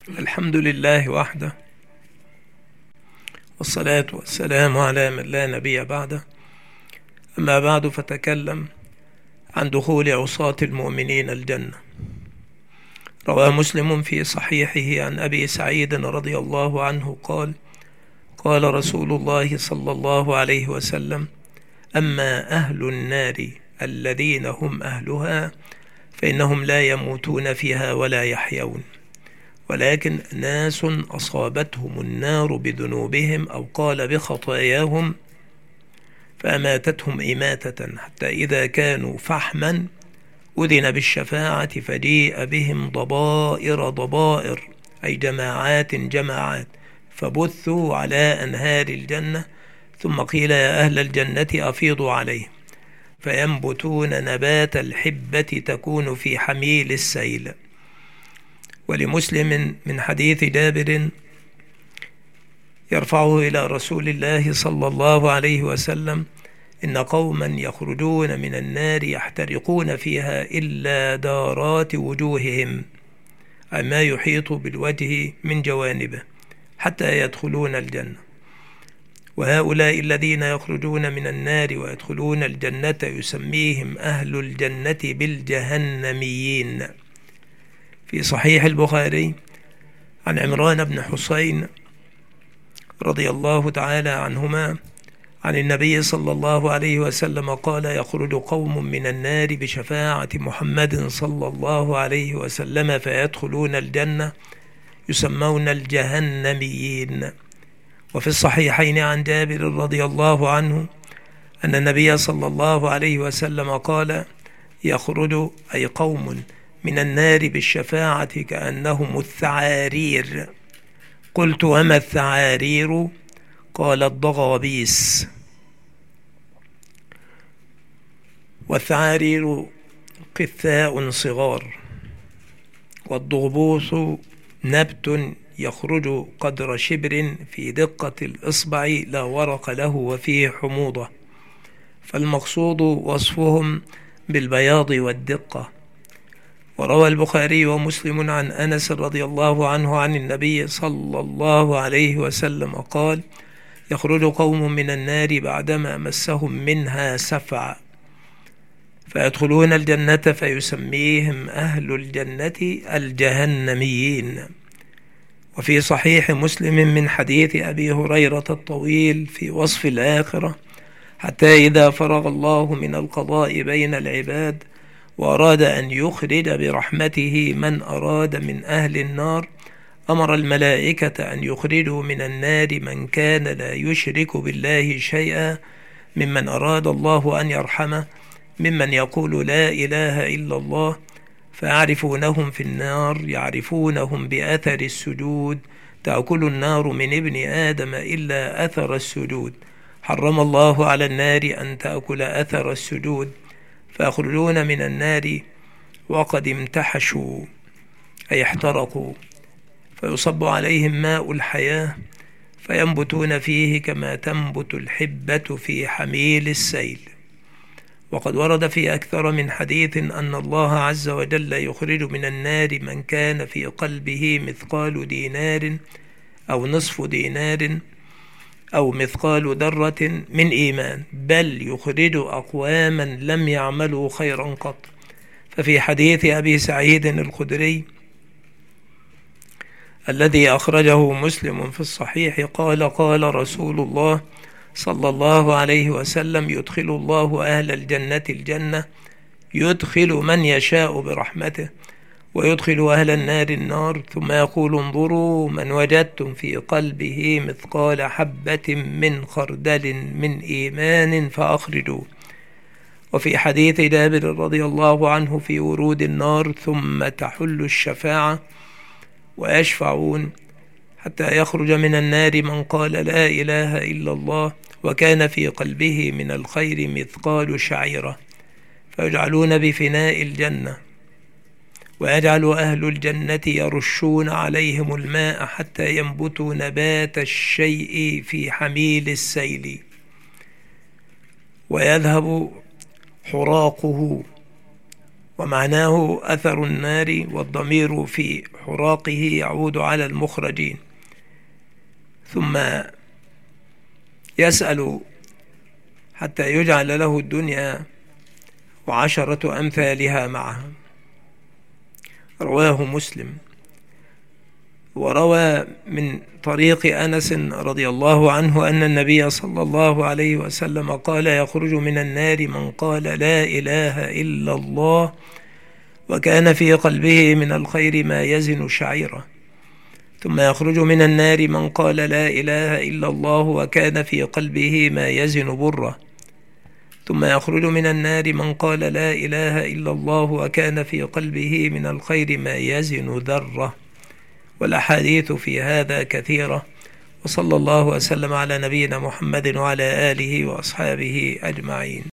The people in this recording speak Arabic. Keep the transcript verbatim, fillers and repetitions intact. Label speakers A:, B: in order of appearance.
A: الحمد لله وحده، والصلاة والسلام على من لا نبي بعده. أما بعد، فتكلم عن دخول عصاة المؤمنين الجنة. روى مسلم في صحيحه عن أبي سعيد رضي الله عنه قال: قال رسول الله صلى الله عليه وسلم: أما أهل النار الذين هم أهلها فإنهم لا يموتون فيها ولا يحيون، ولكن ناس أصابتهم النار بذنوبهم أو قال بخطاياهم فأماتتهم إماتة، حتى إذا كانوا فحما أذن بالشفاعة فجيء بهم ضبائر ضبائر، أي جماعات جماعات، فبثوا على أنهار الجنة، ثم قيل: يا أهل الجنة أفيضوا عليهم، فينبتون نبات الحبة تكون في حميل السيل. ولمسلم من حديث جابر يرفعه إلى رسول الله صلى الله عليه وسلم: إن قوما يخرجون من النار يحترقون فيها إلا دارات وجوههم، أي ما يحيط بالوجه من جوانبه، حتى يدخلون الجنة. وهؤلاء الذين يخرجون من النار ويدخلون الجنة يسميهم أهل الجنة بالجهنميين. في صحيح البخاري عن عمران بن حسين رضي الله تعالى عنهما عن النبي صلى الله عليه وسلم قال: يخرج قوم من النار بشفاعة محمد صلى الله عليه وسلم فيدخلون الجنة يسمون الجهنميين. وفي الصحيحين عن جابر رضي الله عنه أن النبي صلى الله عليه وسلم قال: يخرج أي قوم من النار بالشفاعة كأنهم الثعارير. قلت: وما الثعارير؟ قال: الضغابيس. والثعارير قثاء صغار، والضغبوس نبت يخرج قدر شبر في دقة الإصبع لا ورق له وفيه حموضة، فالمقصود وصفهم بالبياض والدقة. وروى البخاري ومسلم عن أنس رضي الله عنه عن النبي صلى الله عليه وسلم قال: يخرج قوم من النار بعدما مسهم منها سفع فيدخلون الجنة فيسميهم أهل الجنة الجهنميين. وفي صحيح مسلم من حديث أبي هريرة الطويل في وصف الآخرة: حتى إذا فرغ الله من القضاء بين العباد وأراد أن يخرج برحمته من أراد من أهل النار أمر الملائكة أن يخرجوا من النار من كان لا يشرك بالله شيئا ممن أراد الله أن يرحمه، ممن يقول لا إله إلا الله، فيعرفونهم في النار يعرفونهم بأثر السجود، تأكل النار من ابن آدم إلا أثر السجود، حرم الله على النار أن تأكل أثر السجود، فيخرجون من النار وقد امتحشوا أي احترقوا، فيصب عليهم ماء الحياة فينبتون فيه كما تنبت الحبة في حميل السيل. وقد ورد في أكثر من حديث أن الله عز وجل يخرج من النار من كان في قلبه مثقال دينار أو نصف دينار أو مثقال ذرة من إيمان، بل يخرج أقواما لم يعملوا خيرا قط. ففي حديث أبي سعيد الخدري الذي أخرجه مسلم في الصحيح قال: قال رسول الله صلى الله عليه وسلم: يدخل الله أهل الجنة الجنة، يدخل من يشاء برحمته، ويدخل أهل النار النار، ثم يقول: انظروا من وجدتم في قلبه مثقال حبة من خردل من إيمان فأخرجوه. وفي حديث جابر رضي الله عنه في ورود النار: ثم تحل الشفاعة ويشفعون حتى يخرج من النار من قال لا إله إلا الله وكان في قلبه من الخير مثقال شعيرة، فيجعلون بفناء الجنة، ويجعل أهل الجنة يرشون عليهم الماء حتى ينبتوا نبات الشيء في حميل السيل، ويذهب حراقه ومعناه أثر النار، والضمير في حراقه يعود على المخرجين. ثم يسأل حتى يجعل له الدنيا وعشرة أمثالها معها. رواه مسلم. وروى من طريق أنس رضي الله عنه أن النبي صلى الله عليه وسلم قال: يخرج من النار من قال لا إله إلا الله وكان في قلبه من الخير ما يزن شعيرة. ثم يخرج من النار من قال لا إله إلا الله وكان في قلبه ما يزن برة. ثم يخرج من النار من قال لا إله إلا الله وكان في قلبه من الخير ما يزن ذرة. والأحاديث في هذا كثيرة. وصلى الله وسلم على نبينا محمد وعلى آله وأصحابه أجمعين.